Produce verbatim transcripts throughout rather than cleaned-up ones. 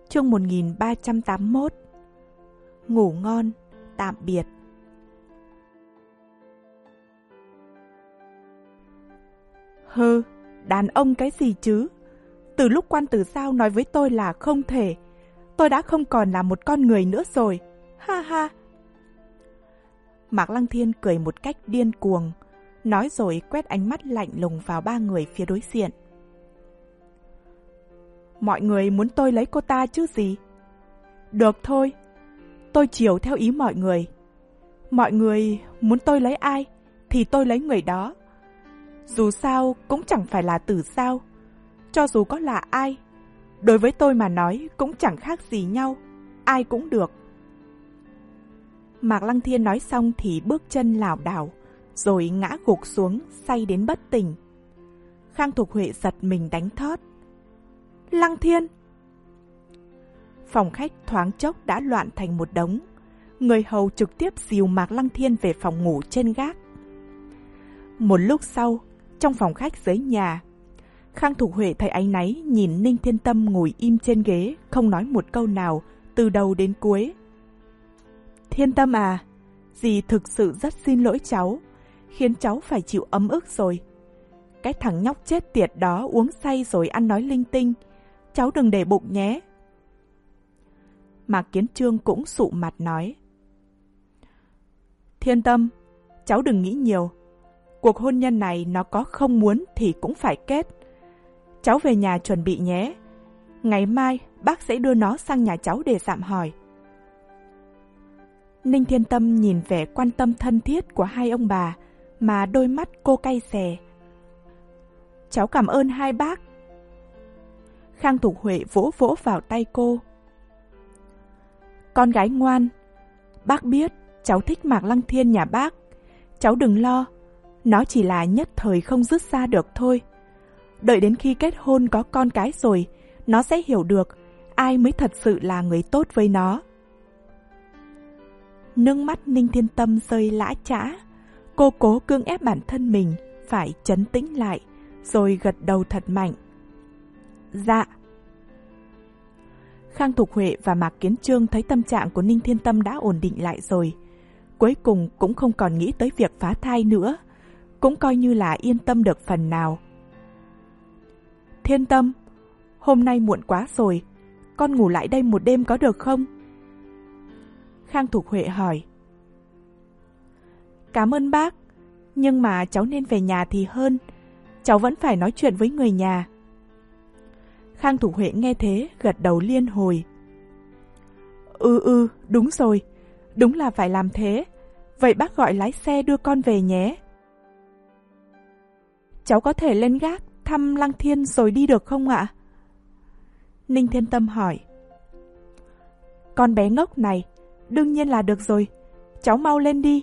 Chương một nghìn ba trăm tám mươi mốt. Ngủ ngon, tạm biệt. Hừ, đàn ông cái gì chứ? Từ lúc Quan Tử Giao nói với tôi là không thể, tôi đã không còn là một con người nữa rồi. Ha ha. Mạc Lăng Thiên cười một cách điên cuồng, nói rồi quét ánh mắt lạnh lùng vào ba người phía đối diện. Mọi người muốn tôi lấy cô ta chứ gì? Được thôi, tôi chiều theo ý mọi người. Mọi người muốn tôi lấy ai thì tôi lấy người đó. Dù sao cũng chẳng phải là Tử Giao. Cho dù có là ai, đối với tôi mà nói cũng chẳng khác gì nhau. Ai cũng được. Mạc Lăng Thiên nói xong thì bước chân lảo đảo, rồi ngã gục xuống say đến bất tỉnh. Khang Thục Huệ giật mình đánh thót. Lăng Thiên! Phòng khách thoáng chốc đã loạn thành một đống. Người hầu trực tiếp dìu Mạc Lăng Thiên về phòng ngủ trên gác. Một lúc sau, trong phòng khách dưới nhà, Khang Thục Huệ thấy áy náy nhìn Ninh Thiên Tâm ngồi im trên ghế, không nói một câu nào từ đầu đến cuối. Thiên Tâm à, dì thực sự rất xin lỗi cháu, khiến cháu phải chịu ấm ức rồi. Cái thằng nhóc chết tiệt đó uống say rồi ăn nói linh tinh, cháu đừng để bụng nhé. Mạc Kiến Trương cũng sụ mặt nói. Thiên Tâm, cháu đừng nghĩ nhiều. Cuộc hôn nhân này nó có không muốn thì cũng phải kết. Cháu về nhà chuẩn bị nhé. Ngày mai bác sẽ đưa nó sang nhà cháu để dạm hỏi. Ninh Thiên Tâm nhìn vẻ quan tâm thân thiết của hai ông bà mà đôi mắt cô cay xè. Cháu cảm ơn hai bác. Khang Thục Huệ vỗ vỗ vào tay cô. Con gái ngoan, bác biết cháu thích Mạc Lăng Thiên nhà bác. Cháu đừng lo, nó chỉ là nhất thời không dứt ra được thôi. Đợi đến khi kết hôn có con cái rồi, nó sẽ hiểu được ai mới thật sự là người tốt với nó. Nước mắt Ninh Thiên Tâm rơi lã chã. Cô cố cưỡng ép bản thân mình phải trấn tĩnh lại, rồi gật đầu thật mạnh. Dạ. Khang Thục Huệ và Mạc Kiến Trương thấy tâm trạng của Ninh Thiên Tâm đã ổn định lại rồi. Cuối cùng cũng không còn nghĩ tới việc phá thai nữa, cũng coi như là yên tâm được phần nào. Thiên Tâm, hôm nay muộn quá rồi, con ngủ lại đây một đêm có được không? Khang Thục Huệ hỏi. Cảm ơn bác, nhưng mà cháu nên về nhà thì hơn, cháu vẫn phải nói chuyện với người nhà. Khang Thục Huệ nghe thế gật đầu liên hồi. Ừ ừ, đúng rồi, đúng là phải làm thế. Vậy bác gọi lái xe đưa con về nhé. Cháu có thể lên gác thăm Lăng Thiên rồi đi được không ạ? Ninh Thiên Tâm hỏi. Con bé ngốc này, đương nhiên là được rồi, cháu mau lên đi.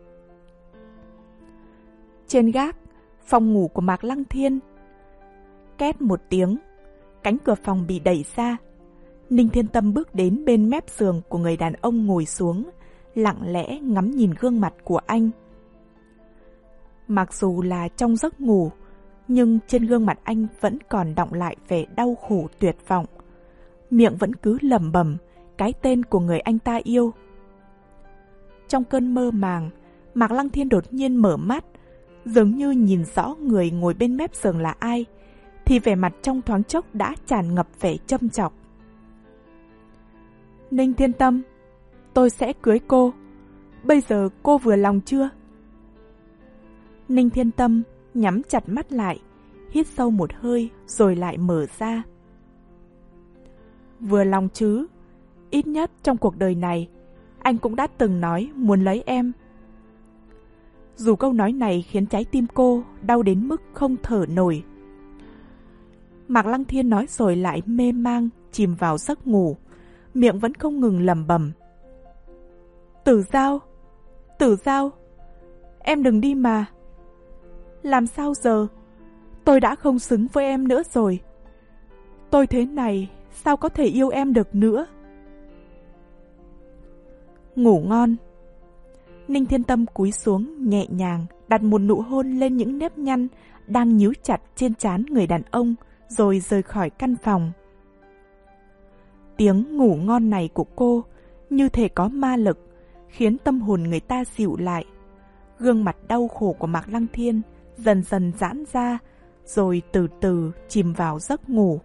Trên gác, phòng ngủ của Mạc Lăng Thiên. Két một tiếng, cánh cửa phòng bị đẩy ra. Ninh Thiên Tâm bước đến bên mép giường của người đàn ông ngồi xuống, lặng lẽ ngắm nhìn gương mặt của anh. Mặc dù là trong giấc ngủ, nhưng trên gương mặt anh vẫn còn đọng lại vẻ đau khổ tuyệt vọng. Miệng vẫn cứ lẩm bẩm cái tên của người anh ta yêu. Trong cơn mơ màng, Mạc Lăng Thiên đột nhiên mở mắt, dường như nhìn rõ người ngồi bên mép giường là ai, thì vẻ mặt trong thoáng chốc đã tràn ngập vẻ châm chọc. Ninh Thiên Tâm, tôi sẽ cưới cô. Bây giờ cô vừa lòng chưa? Ninh Thiên Tâm nhắm chặt mắt lại, hít sâu một hơi rồi lại mở ra. Vừa lòng chứ, ít nhất trong cuộc đời này, anh cũng đã từng nói muốn lấy em. Dù câu nói này khiến trái tim cô đau đến mức không thở nổi. Mạc Lăng Thiên nói rồi lại mê mang chìm vào giấc ngủ, miệng vẫn không ngừng lẩm bẩm. Tử Giao, Tử Giao, em đừng đi mà. Làm sao giờ? Tôi đã không xứng với em nữa rồi. Tôi thế này sao có thể yêu em được nữa? Ngủ ngon. Ninh Thiên Tâm cúi xuống nhẹ nhàng đặt một nụ hôn lên những nếp nhăn đang nhíu chặt trên trán người đàn ông, rồi rời khỏi căn phòng. Tiếng ngủ ngon này của cô như thể có ma lực, khiến tâm hồn người ta dịu lại. Gương mặt đau khổ của Mạc Lăng Thiên dần dần giãn ra, rồi từ từ chìm vào giấc ngủ.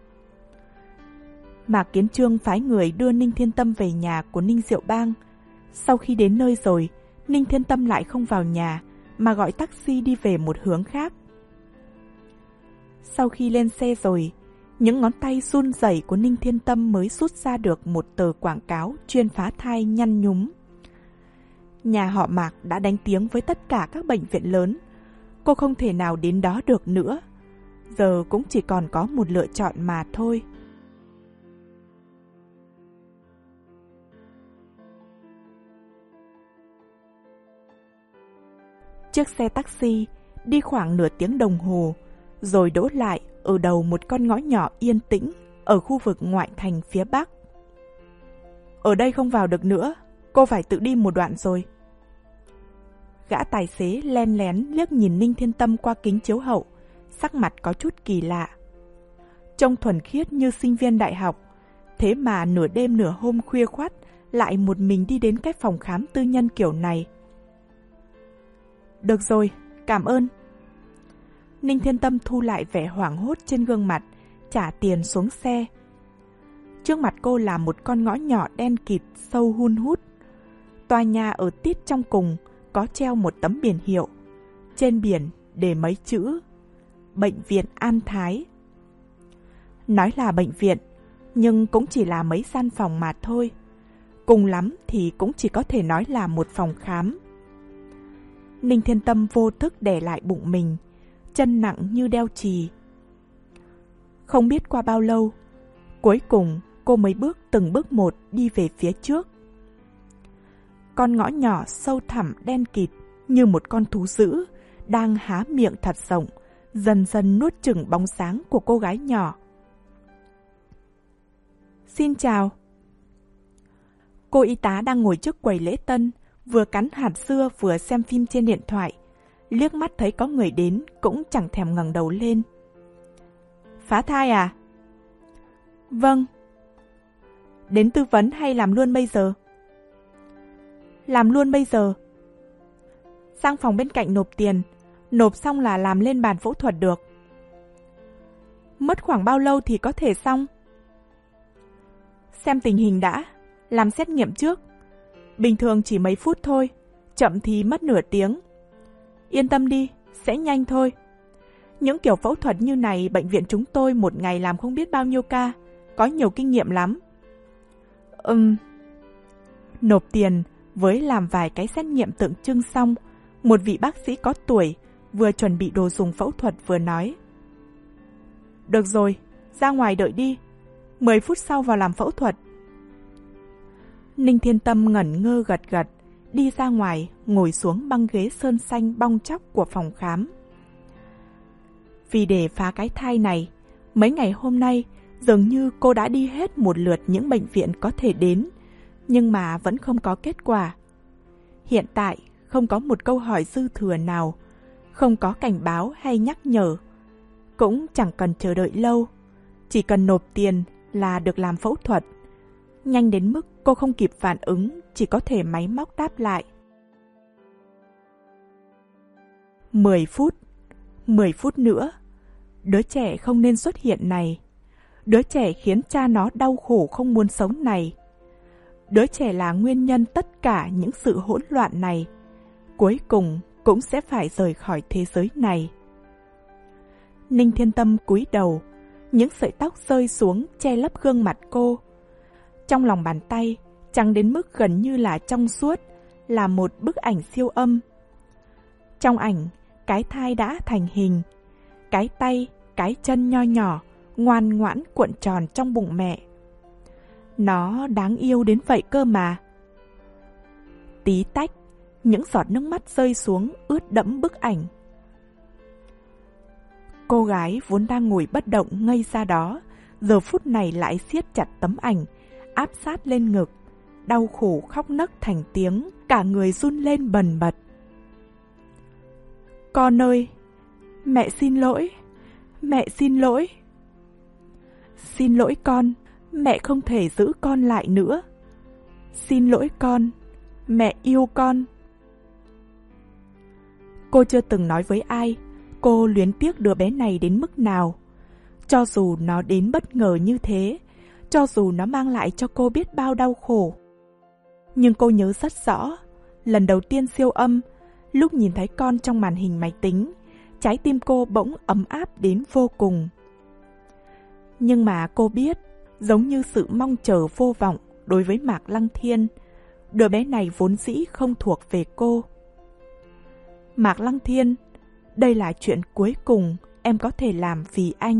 Mạc Kiến Chương phái người đưa Ninh Thiên Tâm về nhà của Ninh Diệu Bang. Sau khi đến nơi rồi, Ninh Thiên Tâm lại không vào nhà, mà gọi taxi đi về một hướng khác. Sau khi lên xe rồi, những ngón tay run rẩy của Ninh Thiên Tâm mới rút ra được một tờ quảng cáo chuyên phá thai nhăn nhúm. Nhà họ Mạc đã đánh tiếng với tất cả các bệnh viện lớn. Cô không thể nào đến đó được nữa. Giờ cũng chỉ còn có một lựa chọn mà thôi. Chiếc xe taxi đi khoảng nửa tiếng đồng hồ, rồi đỗ lại ở đầu một con ngõ nhỏ yên tĩnh ở khu vực ngoại thành phía Bắc. Ở đây không vào được nữa, cô phải tự đi một đoạn rồi. Gã tài xế len lén liếc nhìn Ninh Thiên Tâm qua kính chiếu hậu, sắc mặt có chút kỳ lạ. Trông thuần khiết như sinh viên đại học, thế mà nửa đêm nửa hôm khuya khoắt lại một mình đi đến cái phòng khám tư nhân kiểu này. Được rồi, cảm ơn. Ninh Thiên Tâm thu lại vẻ hoảng hốt trên gương mặt, trả tiền xuống xe. Trước mặt cô là một con ngõ nhỏ đen kịt sâu hun hút. Tòa nhà ở tít trong cùng có treo một tấm biển hiệu. Trên biển để mấy chữ Bệnh viện An Thái. Nói là bệnh viện, nhưng cũng chỉ là mấy gian phòng mà thôi. Cùng lắm thì cũng chỉ có thể nói là một phòng khám. Ninh Thiên Tâm vô thức đè lại bụng mình, chân nặng như đeo chì. Không biết qua bao lâu, cuối cùng cô mới bước từng bước một đi về phía trước. Con ngõ nhỏ sâu thẳm đen kịt như một con thú dữ đang há miệng thật rộng, dần dần nuốt chửng bóng dáng của cô gái nhỏ. Xin chào. Cô y tá đang ngồi trước quầy lễ tân, vừa cắn hạt dưa vừa xem phim trên điện thoại. Liếc mắt thấy có người đến cũng chẳng thèm ngẩng đầu lên. Phá thai à? Vâng. Đến tư vấn hay làm luôn bây giờ? Làm luôn bây giờ. Sang phòng bên cạnh nộp tiền, nộp xong là làm lên bàn phẫu thuật được. Mất khoảng bao lâu thì có thể xong? Xem tình hình đã, làm xét nghiệm trước. Bình thường chỉ mấy phút thôi, chậm thì mất nửa tiếng. Yên tâm đi, sẽ nhanh thôi. Những kiểu phẫu thuật như này bệnh viện chúng tôi một ngày làm không biết bao nhiêu ca, có nhiều kinh nghiệm lắm. Ừm. Nộp tiền với làm vài cái xét nghiệm tượng trưng xong, một vị bác sĩ có tuổi vừa chuẩn bị đồ dùng phẫu thuật vừa nói. Được rồi, ra ngoài đợi đi, mười phút sau vào làm phẫu thuật. Ninh Thiên Tâm ngẩn ngơ gật gật, đi ra ngoài, ngồi xuống băng ghế sơn xanh bong tróc của phòng khám. Vì để phá cái thai này, mấy ngày hôm nay dường như cô đã đi hết một lượt những bệnh viện có thể đến, nhưng mà vẫn không có kết quả. Hiện tại không có một câu hỏi dư thừa nào, không có cảnh báo hay nhắc nhở. Cũng chẳng cần chờ đợi lâu, chỉ cần nộp tiền là được làm phẫu thuật. Nhanh đến mức cô không kịp phản ứng, chỉ có thể máy móc đáp lại. Mười phút, mười phút nữa, đứa trẻ không nên xuất hiện này. Đứa trẻ khiến cha nó đau khổ không muốn sống này. Đứa trẻ là nguyên nhân tất cả những sự hỗn loạn này. Cuối cùng cũng sẽ phải rời khỏi thế giới này. Ninh Thiên Tâm cúi đầu, những sợi tóc rơi xuống che lấp gương mặt cô. Trong lòng bàn tay, trắng đến mức gần như là trong suốt, là một bức ảnh siêu âm. Trong ảnh, cái thai đã thành hình. Cái tay, cái chân nho nhỏ, ngoan ngoãn cuộn tròn trong bụng mẹ. Nó đáng yêu đến vậy cơ mà. Tí tách, những giọt nước mắt rơi xuống ướt đẫm bức ảnh. Cô gái vốn đang ngồi bất động ngây ra đó, giờ phút này lại siết chặt tấm ảnh, áp sát lên ngực, đau khổ khóc nấc thành tiếng, cả người run lên bần bật. Con ơi, mẹ xin lỗi, mẹ xin lỗi. Xin lỗi con, Mẹ không thể giữ con lại nữa. Xin lỗi con, mẹ yêu con. Cô chưa từng nói với ai cô luyến tiếc đứa bé này đến mức nào. Cho dù nó đến bất ngờ như thế, cho dù nó mang lại cho cô biết bao đau khổ. Nhưng cô nhớ rất rõ, lần đầu tiên siêu âm, lúc nhìn thấy con trong màn hình máy tính, trái tim cô bỗng ấm áp đến vô cùng. Nhưng mà cô biết, giống như sự mong chờ vô vọng đối với Mạc Lăng Thiên, đứa bé này vốn dĩ không thuộc về cô. Mạc Lăng Thiên, đây là chuyện cuối cùng em có thể làm vì anh.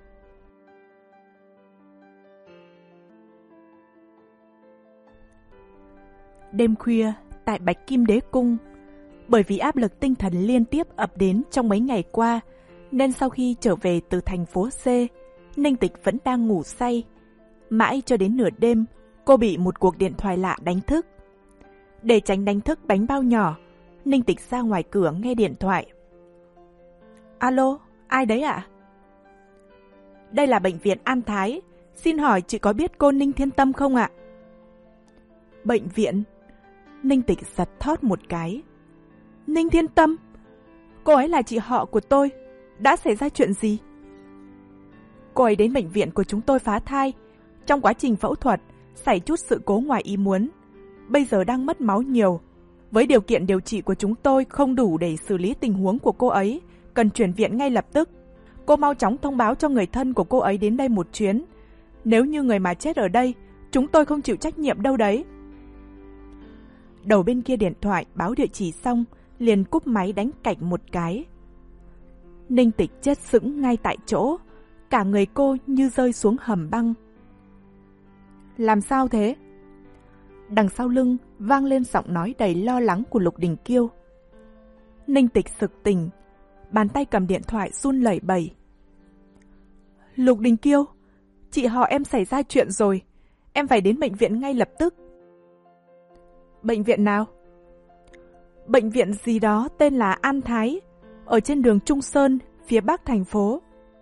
Đêm khuya, tại Bạch Kim Đế Cung, bởi vì áp lực tinh thần liên tiếp ập đến trong mấy ngày qua, nên sau khi trở về từ thành phố C, Ninh Tịch vẫn đang ngủ say. Mãi cho đến nửa đêm, cô bị một cuộc điện thoại lạ đánh thức. Để tránh đánh thức bánh bao nhỏ, Ninh Tịch ra ngoài cửa nghe điện thoại. Alo, ai đấy ạ? À? Đây là bệnh viện An Thái, xin hỏi chị có biết cô Ninh Thiên Tâm không ạ? Bệnh viện? Ninh Tịch giật thót một cái. Ninh Thiên Tâm? Cô ấy là chị họ của tôi. Đã xảy ra chuyện gì? Cô ấy đến bệnh viện của chúng tôi phá thai. Trong quá trình phẫu thuật, xảy chút sự cố ngoài ý muốn. Bây giờ đang mất máu nhiều. Với điều kiện điều trị của chúng tôi không đủ để xử lý tình huống của cô ấy, cần chuyển viện ngay lập tức. Cô mau chóng thông báo cho người thân của cô ấy đến đây một chuyến. Nếu như người mà chết ở đây, chúng tôi không chịu trách nhiệm đâu đấy. Đầu bên kia điện thoại báo địa chỉ xong, liền cúp máy đánh cạch một cái. Ninh Tịch chết sững ngay tại chỗ, cả người cô như rơi xuống hầm băng. Làm sao thế? Đằng sau lưng vang lên giọng nói đầy lo lắng của Lục Đình Kiêu. Ninh Tịch sực tỉnh, bàn tay cầm điện thoại run lẩy bẩy. Lục Đình Kiêu, chị họ em xảy ra chuyện rồi, em phải đến bệnh viện ngay lập tức. Bệnh viện nào? Bệnh viện gì đó tên là An Thái, ở trên đường Trung Sơn, phía bắc thành phố.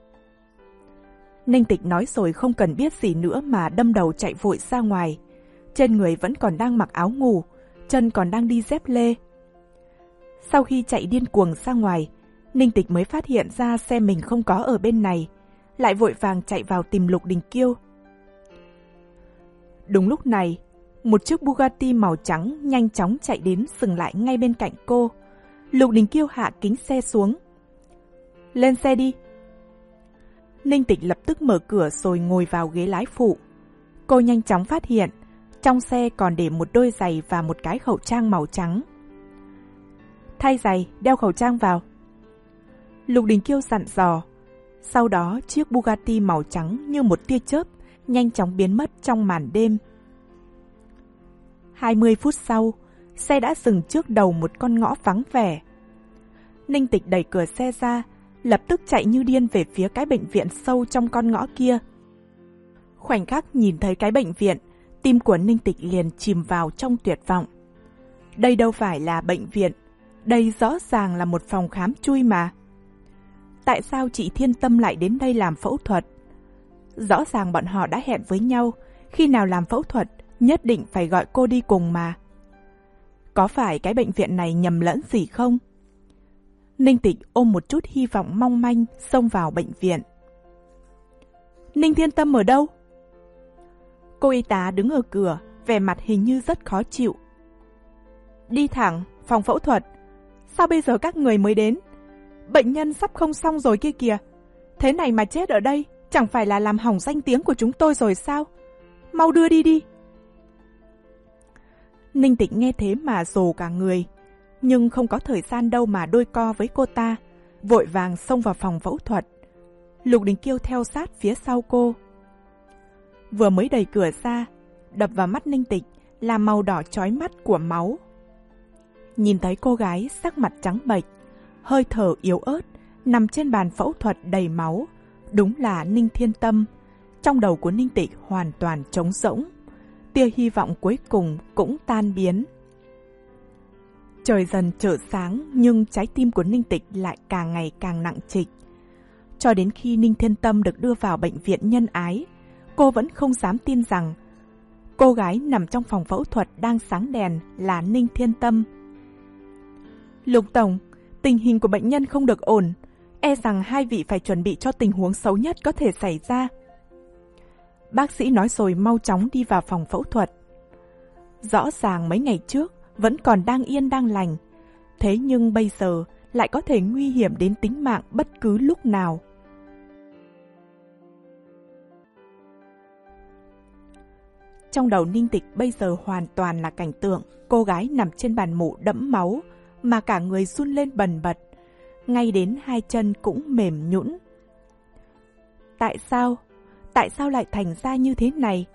Ninh Tịch nói rồi không cần biết gì nữa mà đâm đầu chạy vội ra ngoài. Trên người vẫn còn đang mặc áo ngủ, chân còn đang đi dép lê. Sau khi chạy điên cuồng ra ngoài, Ninh Tịch mới phát hiện ra xe mình không có ở bên này, lại vội vàng chạy vào tìm Lục Đình Kiêu. Đúng lúc này, một chiếc Bugatti màu trắng nhanh chóng chạy đến dừng lại ngay bên cạnh cô. Lục Đình Kiêu hạ kính xe xuống. Lên xe đi. Ninh Tịch lập tức mở cửa rồi ngồi vào ghế lái phụ. Cô nhanh chóng phát hiện, trong xe còn để một đôi giày và một cái khẩu trang màu trắng. Thay giày, đeo khẩu trang vào. Lục Đình Kiêu dặn dò. Sau đó chiếc Bugatti màu trắng như một tia chớp nhanh chóng biến mất trong màn đêm. hai mươi phút sau, xe đã dừng trước đầu một con ngõ vắng vẻ. Ninh Tịch đẩy cửa xe ra, lập tức chạy như điên về phía cái bệnh viện sâu trong con ngõ kia. Khoảnh khắc nhìn thấy cái bệnh viện, tim của Ninh Tịch liền chìm vào trong tuyệt vọng. Đây đâu phải là bệnh viện, đây rõ ràng là một phòng khám chui mà. Tại sao chị Thiên Tâm lại đến đây làm phẫu thuật? Rõ ràng bọn họ đã hẹn với nhau, khi nào làm phẫu thuật nhất định phải gọi cô đi cùng mà. Có phải cái bệnh viện này nhầm lẫn gì không? Ninh Tịch ôm một chút hy vọng mong manh xông vào bệnh viện. Ninh Thiên Tâm ở đâu? Cô y tá đứng ở cửa, vẻ mặt hình như rất khó chịu. Đi thẳng, phòng phẫu thuật. Sao bây giờ các người mới đến? Bệnh nhân sắp không xong rồi kia kìa. Thế này mà chết ở đây, chẳng phải là làm hỏng danh tiếng của chúng tôi rồi sao? Mau đưa đi đi. Ninh Tịch nghe thế mà rồ cả người, nhưng không có thời gian đâu mà đôi co với cô ta, vội vàng xông vào phòng phẫu thuật. Lục Đình Kiêu theo sát phía sau cô. Vừa mới đẩy cửa ra, đập vào mắt Ninh Tịch là màu đỏ chói mắt của máu. Nhìn thấy cô gái sắc mặt trắng bệch, hơi thở yếu ớt, nằm trên bàn phẫu thuật đầy máu, đúng là Ninh Thiên Tâm. Trong đầu của Ninh Tịch hoàn toàn trống rỗng, tia hy vọng cuối cùng cũng tan biến. Trời dần trở sáng nhưng trái tim của Ninh Tịch lại càng ngày càng nặng trịch. Cho đến khi Ninh Thiên Tâm được đưa vào bệnh viện nhân ái, cô vẫn không dám tin rằng cô gái nằm trong phòng phẫu thuật đang sáng đèn là Ninh Thiên Tâm. Lục Tổng, tình hình của bệnh nhân không được ổn. E rằng hai vị phải chuẩn bị cho tình huống xấu nhất có thể xảy ra. Bác sĩ nói rồi mau chóng đi vào phòng phẫu thuật. Rõ ràng mấy ngày trước vẫn còn đang yên đang lành, thế nhưng bây giờ lại có thể nguy hiểm đến tính mạng bất cứ lúc nào. Trong đầu Ninh Tịch bây giờ hoàn toàn là cảnh tượng cô gái nằm trên bàn mổ đẫm máu mà cả người run lên bần bật, ngay đến hai chân cũng mềm nhũn. Tại sao? Tại sao lại thành ra như thế này?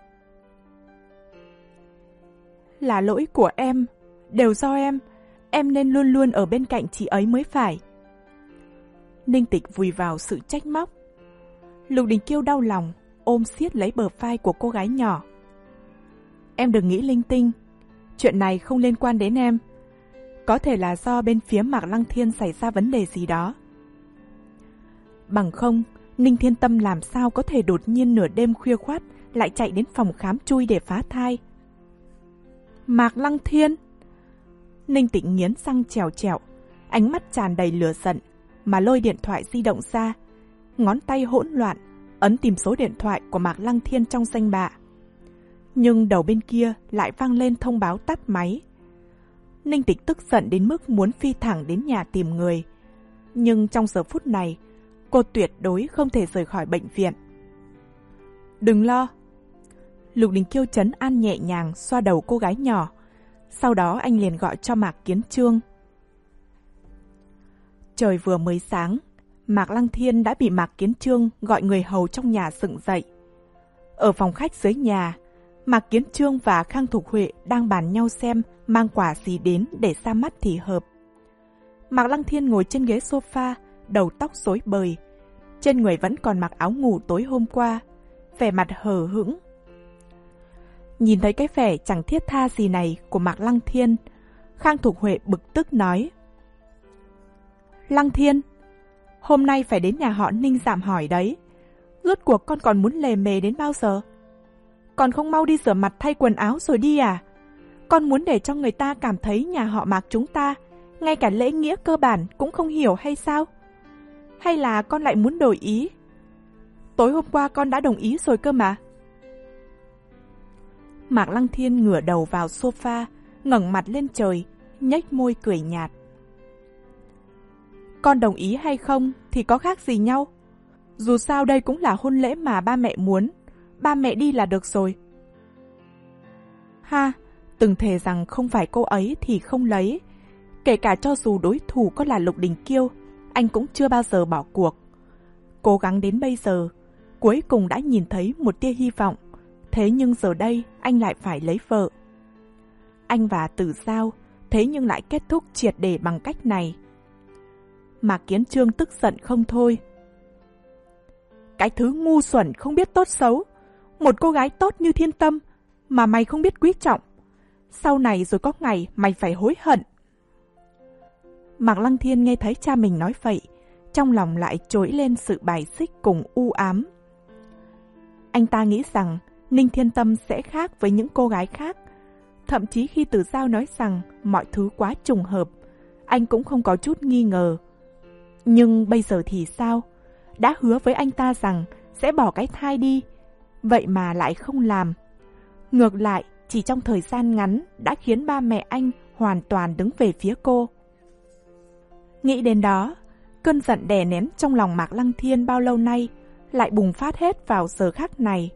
Là lỗi của em, đều do em, em nên luôn luôn ở bên cạnh chị ấy mới phải. Ninh Tịch vùi vào sự trách móc. Lục Đình Kiêu đau lòng, ôm siết lấy bờ vai của cô gái nhỏ. Em đừng nghĩ linh tinh, chuyện này không liên quan đến em. Có thể là do bên phía Mạc Lăng Thiên xảy ra vấn đề gì đó. Bằng không, Ninh Thiên Tâm làm sao có thể đột nhiên nửa đêm khuya khoắt lại chạy đến phòng khám chui để phá thai. Mạc Lăng Thiên! Ninh Tịnh nghiến răng trèo trèo, ánh mắt tràn đầy lửa giận, mà lôi điện thoại di động ra, ngón tay hỗn loạn, ấn tìm số điện thoại của Mạc Lăng Thiên trong danh bạ. Nhưng đầu bên kia lại vang lên thông báo tắt máy. Ninh Tịch tức giận đến mức muốn phi thẳng đến nhà tìm người. Nhưng trong giờ phút này, cô tuyệt đối không thể rời khỏi bệnh viện. Đừng lo. Lục Đình Kiêu trấn an nhẹ nhàng xoa đầu cô gái nhỏ. Sau đó anh liền gọi cho Mạc Kiến Trương. Trời vừa mới sáng, Mạc Lăng Thiên đã bị Mạc Kiến Trương gọi người hầu trong nhà dựng dậy. Ở phòng khách dưới nhà, Mạc Kiến Trương và Khang Thục Huệ đang bàn nhau xem mang quà gì đến để ra mắt thì hợp. Mạc Lăng Thiên ngồi trên ghế sofa, đầu tóc rối bời. Trên người vẫn còn mặc áo ngủ tối hôm qua, vẻ mặt hờ hững. Nhìn thấy cái vẻ chẳng thiết tha gì này của Mạc Lăng Thiên, Khang Thục Huệ bực tức nói. Lăng Thiên, hôm nay phải đến nhà họ Ninh giảm hỏi đấy. Rốt cuộc con còn muốn lề mề đến bao giờ? Còn không mau đi rửa mặt thay quần áo rồi đi à? Con muốn để cho người ta cảm thấy nhà họ Mạc chúng ta ngay cả lễ nghĩa cơ bản cũng không hiểu hay sao? Hay là con lại muốn đổi ý? Tối hôm qua con đã đồng ý rồi cơ mà. Mạc Lăng Thiên ngửa đầu vào sofa, ngẩng mặt lên trời, nhếch môi cười nhạt. Con đồng ý hay không thì có khác gì nhau. Dù sao đây cũng là hôn lễ mà ba mẹ muốn, ba mẹ đi là được rồi. Ha, từng thề rằng không phải cô ấy thì không lấy. Kể cả cho dù đối thủ có là Lục Đình Kiêu, anh cũng chưa bao giờ bỏ cuộc. Cố gắng đến bây giờ, cuối cùng đã nhìn thấy một tia hy vọng. Thế nhưng giờ đây anh lại phải lấy vợ. Anh và Tử Giao thế nhưng lại kết thúc triệt để bằng cách này. Mạc Kiến Trương tức giận không thôi. Cái thứ ngu xuẩn không biết tốt xấu, một cô gái tốt như Thiên Tâm mà mày không biết quý trọng. Sau này rồi có ngày mày phải hối hận. Mạc Lăng Thiên nghe thấy cha mình nói vậy, trong lòng lại trỗi lên sự bài xích cùng u ám. Anh ta nghĩ rằng Ninh Thiên Tâm sẽ khác với những cô gái khác. Thậm chí khi Tử Giao nói rằng mọi thứ quá trùng hợp, anh cũng không có chút nghi ngờ. Nhưng bây giờ thì sao? Đã hứa với anh ta rằng sẽ bỏ cái thai đi, vậy mà lại không làm. Ngược lại, chỉ trong thời gian ngắn đã khiến ba mẹ anh hoàn toàn đứng về phía cô. Nghĩ đến đó, cơn giận đè nén trong lòng Mạc Lăng Thiên bao lâu nay lại bùng phát hết vào giờ khắc này.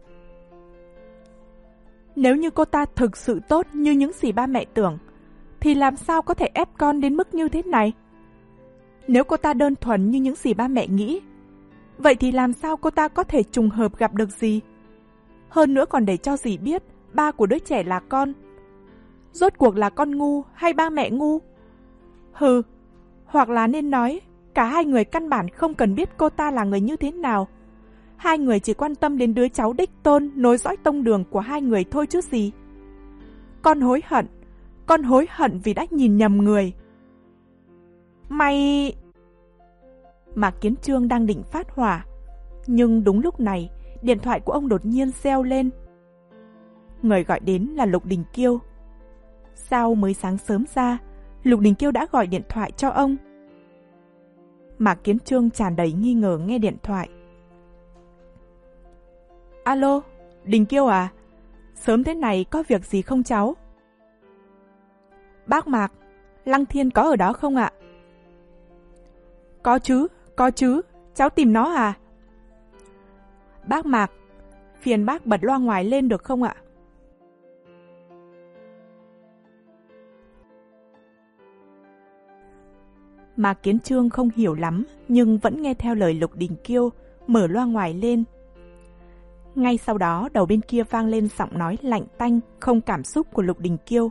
Nếu như cô ta thực sự tốt như những gì ba mẹ tưởng, thì làm sao có thể ép con đến mức như thế này? Nếu cô ta đơn thuần như những gì ba mẹ nghĩ, vậy thì làm sao cô ta có thể trùng hợp gặp được dì? Hơn nữa còn để cho dì biết ba của đứa trẻ là con. Rốt cuộc là con ngu hay ba mẹ ngu? Hừ, hoặc là nên nói cả hai người căn bản không cần biết cô ta là người như thế nào. Hai người chỉ quan tâm đến đứa cháu đích tôn nối dõi tông đường của hai người thôi chứ gì. Con hối hận, con hối hận vì đã nhìn nhầm người. Mày... Mạc Kiến Trương đang định phát hỏa, nhưng đúng lúc này điện thoại của ông đột nhiên reo lên. Người gọi đến là Lục Đình Kiêu. Sao mới sáng sớm ra, Lục Đình Kiêu đã gọi điện thoại cho ông? Mạc Kiến Trương tràn đầy nghi ngờ nghe điện thoại. Alo, Đình Kiêu à? Sớm thế này có việc gì không cháu? Bác Mạc, Lăng Thiên có ở đó không ạ? Có chứ, có chứ, cháu tìm nó à? Bác Mạc, phiền bác bật loa ngoài lên được không ạ? Mạc Kiến Trương không hiểu lắm, nhưng vẫn nghe theo lời Lục Đình Kiêu, mở loa ngoài lên. Ngay sau đó, đầu bên kia vang lên giọng nói lạnh tanh, không cảm xúc của Lục Đình Kiêu.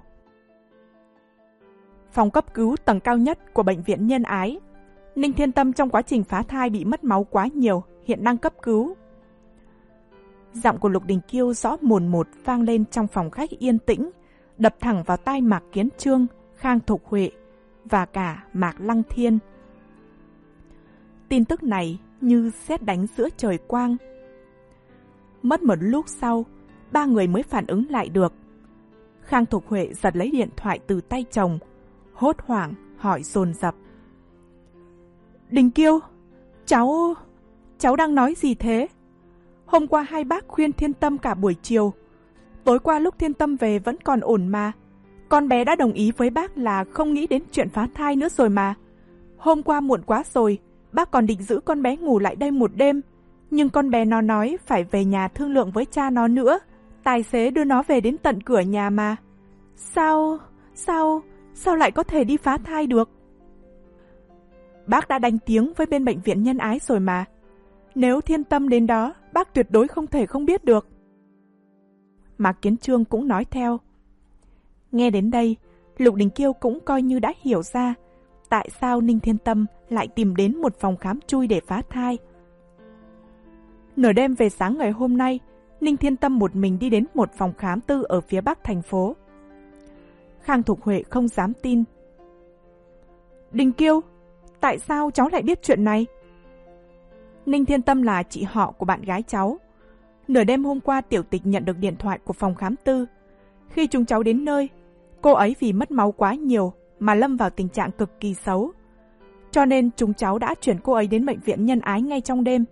Phòng cấp cứu tầng cao nhất của Bệnh viện Nhân Ái. Ninh Thiên Tâm trong quá trình phá thai bị mất máu quá nhiều, hiện đang cấp cứu. Giọng của Lục Đình Kiêu rõ mồn một vang lên trong phòng khách yên tĩnh, đập thẳng vào tai Mạc Kiến Trương, Khang Thục Huệ và cả Mạc Lăng Thiên. Tin tức này như sét đánh giữa trời quang. Mất một lúc sau, ba người mới phản ứng lại được. Khang Thục Huệ giật lấy điện thoại từ tay chồng, hốt hoảng hỏi dồn dập. Đình Kiêu, cháu... cháu đang nói gì thế? Hôm qua hai bác khuyên Thiên Tâm cả buổi chiều. Tối qua lúc Thiên Tâm về vẫn còn ổn mà. Con bé đã đồng ý với bác là không nghĩ đến chuyện phá thai nữa rồi mà. Hôm qua muộn quá rồi, bác còn định giữ con bé ngủ lại đây một đêm. Nhưng con bé nó nói phải về nhà thương lượng với cha nó nữa. Tài xế đưa nó về đến tận cửa nhà mà. Sao... sao... sao lại có thể đi phá thai được? Bác đã đánh tiếng với bên Bệnh viện Nhân Ái rồi mà. Nếu Thiên Tâm đến đó, bác tuyệt đối không thể không biết được. Mạc Kiến Trương cũng nói theo. Nghe đến đây, Lục Đình Kiêu cũng coi như đã hiểu ra tại sao Ninh Thiên Tâm lại tìm đến một phòng khám chui để phá thai. Nửa đêm về sáng ngày hôm nay, Ninh Thiên Tâm một mình đi đến một phòng khám tư ở phía bắc thành phố. Khang Thục Huệ không dám tin. Đình Kiêu, tại sao cháu lại biết chuyện này? Ninh Thiên Tâm là chị họ của bạn gái cháu. Nửa đêm hôm qua Tiểu Tịch nhận được điện thoại của phòng khám tư. Khi chúng cháu đến nơi, cô ấy vì mất máu quá nhiều mà lâm vào tình trạng cực kỳ xấu. Cho nên chúng cháu đã chuyển cô ấy đến Bệnh viện Nhân Ái ngay trong đêm.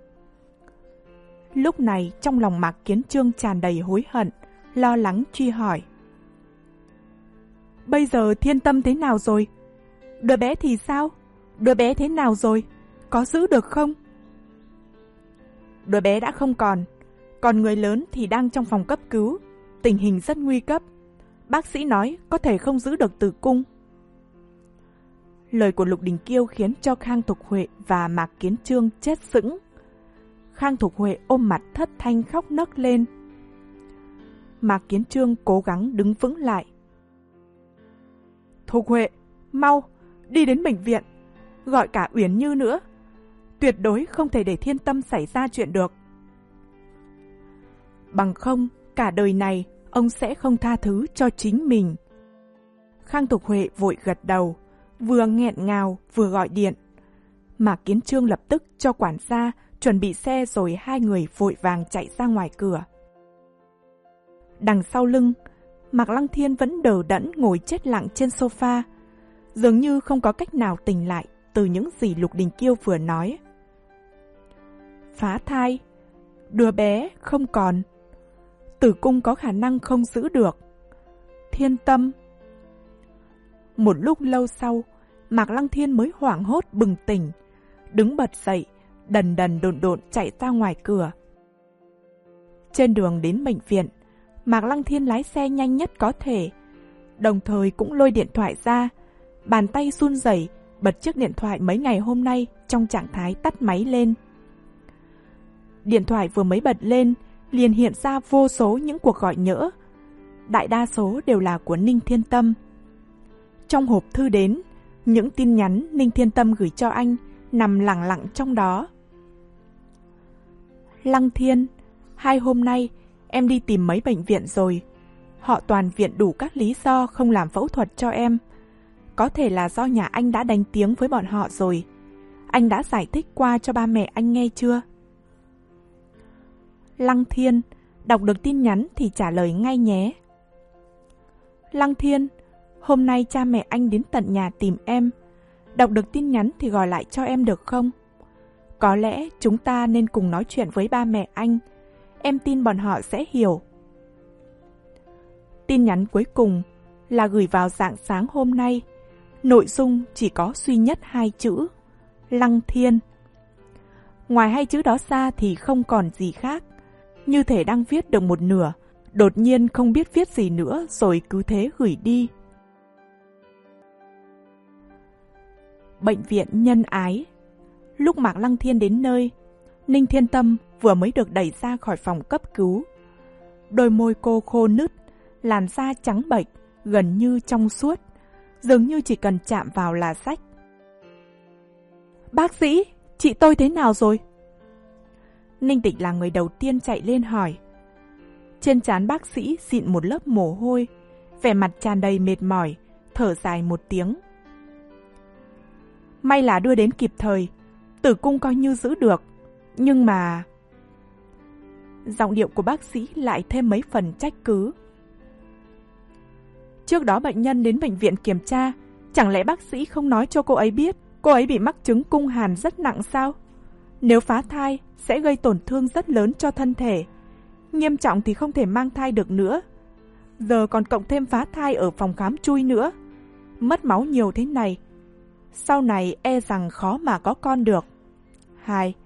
Lúc này trong lòng Mạc Kiến Trương tràn đầy hối hận, lo lắng truy hỏi. Bây giờ Thiên Tâm thế nào rồi? Đứa bé thì sao? Đứa bé thế nào rồi? Có giữ được không? Đứa bé đã không còn, còn người lớn thì đang trong phòng cấp cứu. Tình hình rất nguy cấp. Bác sĩ nói có thể không giữ được tử cung. Lời của Lục Đình Kiêu khiến cho Khang Thục Huệ và Mạc Kiến Trương chết sững. Khang Thục Huệ ôm mặt thất thanh khóc nấc lên. Mạc Kiến Trương cố gắng đứng vững lại. Thục Huệ, mau, đi đến bệnh viện, gọi cả Uyển Như nữa. Tuyệt đối không thể để Thiên Tâm xảy ra chuyện được. Bằng không, cả đời này, ông sẽ không tha thứ cho chính mình. Khang Thục Huệ vội gật đầu, vừa nghẹn ngào vừa gọi điện. Mạc Kiến Trương lập tức cho quản gia chuẩn bị xe rồi hai người vội vàng chạy ra ngoài cửa. Đằng sau lưng, Mạc Lăng Thiên vẫn đờ đẫn ngồi chết lặng trên sofa, dường như không có cách nào tỉnh lại từ những gì Lục Đình Kiêu vừa nói. Phá thai, đứa bé không còn, tử cung có khả năng không giữ được, Thiên Tâm. Một lúc lâu sau, Mạc Lăng Thiên mới hoảng hốt bừng tỉnh, đứng bật dậy, đần đần độn độn chạy ra ngoài cửa. Trên đường đến bệnh viện, Mạc Lăng Thiên lái xe nhanh nhất có thể, đồng thời cũng lôi điện thoại ra, bàn tay run rẩy bật chiếc điện thoại mấy ngày hôm nay trong trạng thái tắt máy lên. Điện thoại vừa mới bật lên, liền hiện ra vô số những cuộc gọi nhỡ. Đại đa số đều là của Ninh Thiên Tâm. Trong hộp thư đến, những tin nhắn Ninh Thiên Tâm gửi cho anh nằm lẳng lặng trong đó. Lăng Thiên, hai hôm nay em đi tìm mấy bệnh viện rồi. Họ toàn viện đủ các lý do không làm phẫu thuật cho em. Có thể là do nhà anh đã đánh tiếng với bọn họ rồi. Anh đã giải thích qua cho ba mẹ anh nghe chưa? Lăng Thiên, đọc được tin nhắn thì trả lời ngay nhé. Lăng Thiên, hôm nay cha mẹ anh đến tận nhà tìm em. Đọc được tin nhắn thì gọi lại cho em được không? Có lẽ chúng ta nên cùng nói chuyện với ba mẹ anh. Em tin bọn họ sẽ hiểu. Tin nhắn cuối cùng là gửi vào rạng sáng hôm nay. Nội dung chỉ có duy nhất hai chữ: Lăng Thiên. Ngoài hai chữ đó ra thì không còn gì khác. Như thể đang viết được một nửa, đột nhiên không biết viết gì nữa rồi cứ thế gửi đi. Bệnh viện Nhân Ái. Lúc Mạc Lăng Thiên đến nơi, Ninh Thiên Tâm vừa mới được đẩy ra khỏi phòng cấp cứu. Đôi môi cô khô nứt, làn da trắng bệch, gần như trong suốt, dường như chỉ cần chạm vào là rách. Bác sĩ, chị tôi thế nào rồi? Ninh Tịch là người đầu tiên chạy lên hỏi. Trên trán bác sĩ xịn một lớp mồ hôi, vẻ mặt tràn đầy mệt mỏi, thở dài một tiếng. May là đưa đến kịp thời, tử cung coi như giữ được, nhưng mà... Giọng điệu của bác sĩ lại thêm mấy phần trách cứ. Trước đó bệnh nhân đến bệnh viện kiểm tra, chẳng lẽ bác sĩ không nói cho cô ấy biết cô ấy bị mắc chứng cung hàn rất nặng sao? Nếu phá thai sẽ gây tổn thương rất lớn cho thân thể, nghiêm trọng thì không thể mang thai được nữa. Giờ còn cộng thêm phá thai ở phòng khám chui nữa, mất máu nhiều thế này, sau này e rằng khó mà có con được. Hai.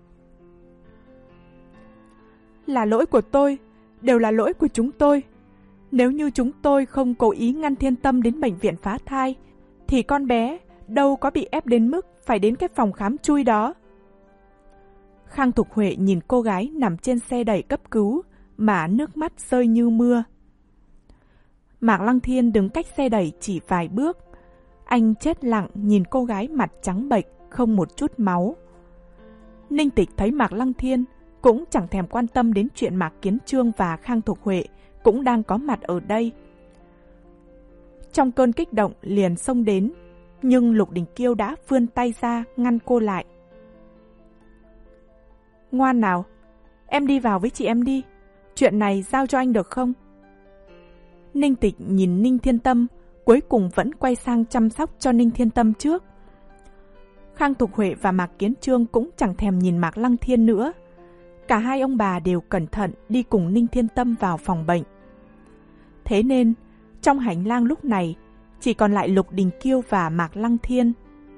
Là lỗi của tôi, đều là lỗi của chúng tôi. Nếu như chúng tôi không cố ý ngăn Thiên Tâm đến bệnh viện phá thai, thì con bé đâu có bị ép đến mức phải đến cái phòng khám chui đó. Khang Thục Huệ nhìn cô gái nằm trên xe đẩy cấp cứu mà nước mắt rơi như mưa. Mạc Lăng Thiên đứng cách xe đẩy chỉ vài bước. Anh chết lặng nhìn cô gái mặt trắng bệch, không một chút máu. Ninh Tịch thấy Mạc Lăng Thiên cũng chẳng thèm quan tâm đến chuyện Mạc Kiến Trương và Khang Thục Huệ cũng đang có mặt ở đây. Trong cơn kích động liền xông đến, nhưng Lục Đình Kiêu đã vươn tay ra ngăn cô lại. Ngoan nào, em đi vào với chị em đi, chuyện này giao cho anh được không? Ninh Tịch nhìn Ninh Thiên Tâm, cuối cùng vẫn quay sang chăm sóc cho Ninh Thiên Tâm trước. Khang Thục Huệ và Mạc Kiến Trương cũng chẳng thèm nhìn Mạc Lăng Thiên nữa. Cả hai ông bà đều cẩn thận đi cùng Ninh Thiên Tâm vào phòng bệnh. Thế nên, trong hành lang lúc này, chỉ còn lại Lục Đình Kiêu và Mạc Lăng Thiên.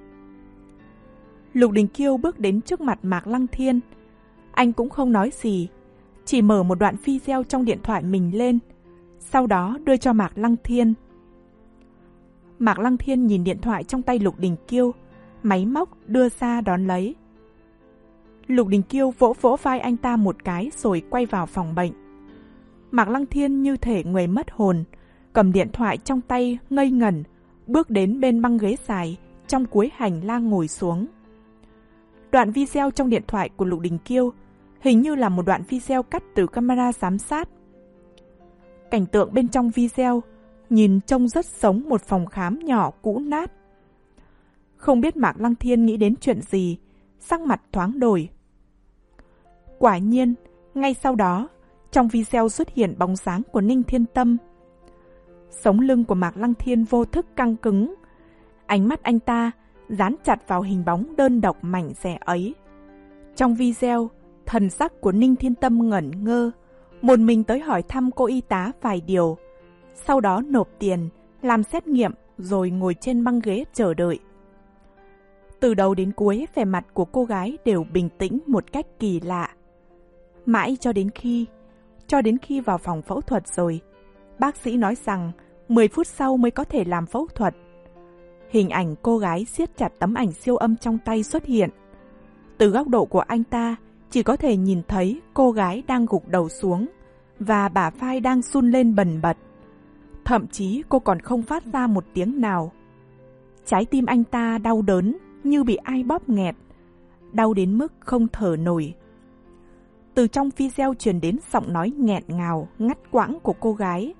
Lục Đình Kiêu bước đến trước mặt Mạc Lăng Thiên. Anh cũng không nói gì, chỉ mở một đoạn video trong điện thoại mình lên, sau đó đưa cho Mạc Lăng Thiên. Mạc Lăng Thiên nhìn điện thoại trong tay Lục Đình Kiêu, máy móc đưa ra đón lấy. Lục Đình Kiêu vỗ vỗ vai anh ta một cái rồi quay vào phòng bệnh. Mạc Lăng Thiên như thể người mất hồn, cầm điện thoại trong tay ngây ngẩn, bước đến bên băng ghế dài trong cuối hành lang ngồi xuống. Đoạn video trong điện thoại của Lục Đình Kiêu hình như là một đoạn video cắt từ camera giám sát. Cảnh tượng bên trong video nhìn trông rất giống một phòng khám nhỏ cũ nát. Không biết Mạc Lăng Thiên nghĩ đến chuyện gì, sắc mặt thoáng đổi. Quả nhiên, ngay sau đó, trong video xuất hiện bóng dáng của Ninh Thiên Tâm. Sống lưng của Mạc Lăng Thiên vô thức căng cứng. Ánh mắt anh ta dán chặt vào hình bóng đơn độc mảnh dẻ ấy. Trong video, thần sắc của Ninh Thiên Tâm ngẩn ngơ, một mình tới hỏi thăm cô y tá vài điều, sau đó nộp tiền, làm xét nghiệm rồi ngồi trên băng ghế chờ đợi. Từ đầu đến cuối, vẻ mặt của cô gái đều bình tĩnh một cách kỳ lạ. Mãi cho đến khi, cho đến khi vào phòng phẫu thuật rồi, bác sĩ nói rằng mười phút sau mới có thể làm phẫu thuật. Hình ảnh cô gái siết chặt tấm ảnh siêu âm trong tay xuất hiện. Từ góc độ của anh ta, chỉ có thể nhìn thấy cô gái đang gục đầu xuống và bả vai đang run lên bần bật. Thậm chí cô còn không phát ra một tiếng nào. Trái tim anh ta đau đớn như bị ai bóp nghẹt, đau đến mức không thở nổi. Từ trong video truyền đến giọng nói nghẹn ngào, ngắt quãng của cô gái.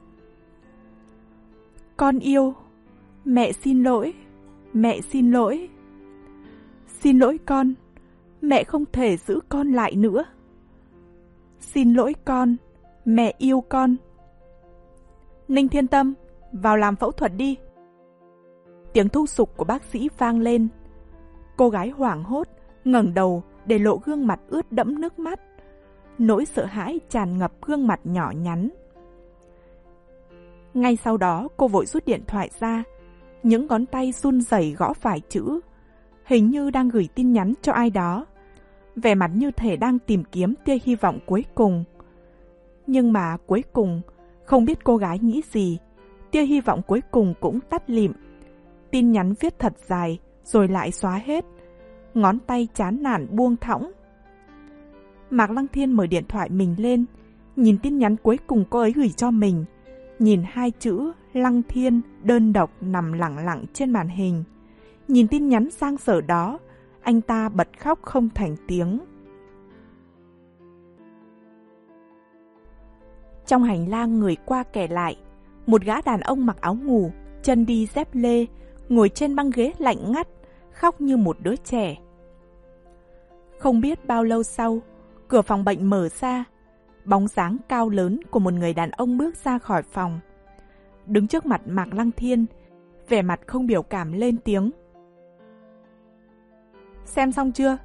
Con yêu, mẹ xin lỗi, mẹ xin lỗi. Xin lỗi con, mẹ không thể giữ con lại nữa. Xin lỗi con, mẹ yêu con. Ninh Thiên Tâm, vào làm phẫu thuật đi. Tiếng thúc giục của bác sĩ vang lên. Cô gái hoảng hốt, ngẩng đầu để lộ gương mặt ướt đẫm nước mắt. Nỗi sợ hãi tràn ngập gương mặt nhỏ nhắn. Ngay sau đó cô vội rút điện thoại ra, những ngón tay run rẩy gõ vài chữ, hình như đang gửi tin nhắn cho ai đó, vẻ mặt như thể đang tìm kiếm tia hy vọng cuối cùng. Nhưng mà cuối cùng, không biết cô gái nghĩ gì, tia hy vọng cuối cùng cũng tắt lịm. Tin nhắn viết thật dài, rồi lại xóa hết. Ngón tay chán nản buông thõng. Mạc Lăng Thiên mở điện thoại mình lên, nhìn tin nhắn cuối cùng cô ấy gửi cho mình, nhìn hai chữ Lăng Thiên đơn độc nằm lặng lặng trên màn hình. Nhìn tin nhắn sang sở đó, anh ta bật khóc không thành tiếng. Trong hành lang người qua kẻ lại, một gã đàn ông mặc áo ngủ, chân đi dép lê, ngồi trên băng ghế lạnh ngắt, khóc như một đứa trẻ. Không biết bao lâu sau, cửa phòng bệnh mở ra, bóng dáng cao lớn của một người đàn ông bước ra khỏi phòng. Đứng trước mặt Mạc Lăng Thiên, vẻ mặt không biểu cảm lên tiếng. Xem xong chưa?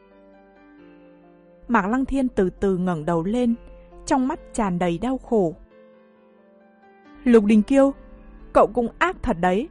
Mạc Lăng Thiên từ từ ngẩng đầu lên, trong mắt tràn đầy đau khổ. Lục Đình Kiêu, cậu cũng ác thật đấy.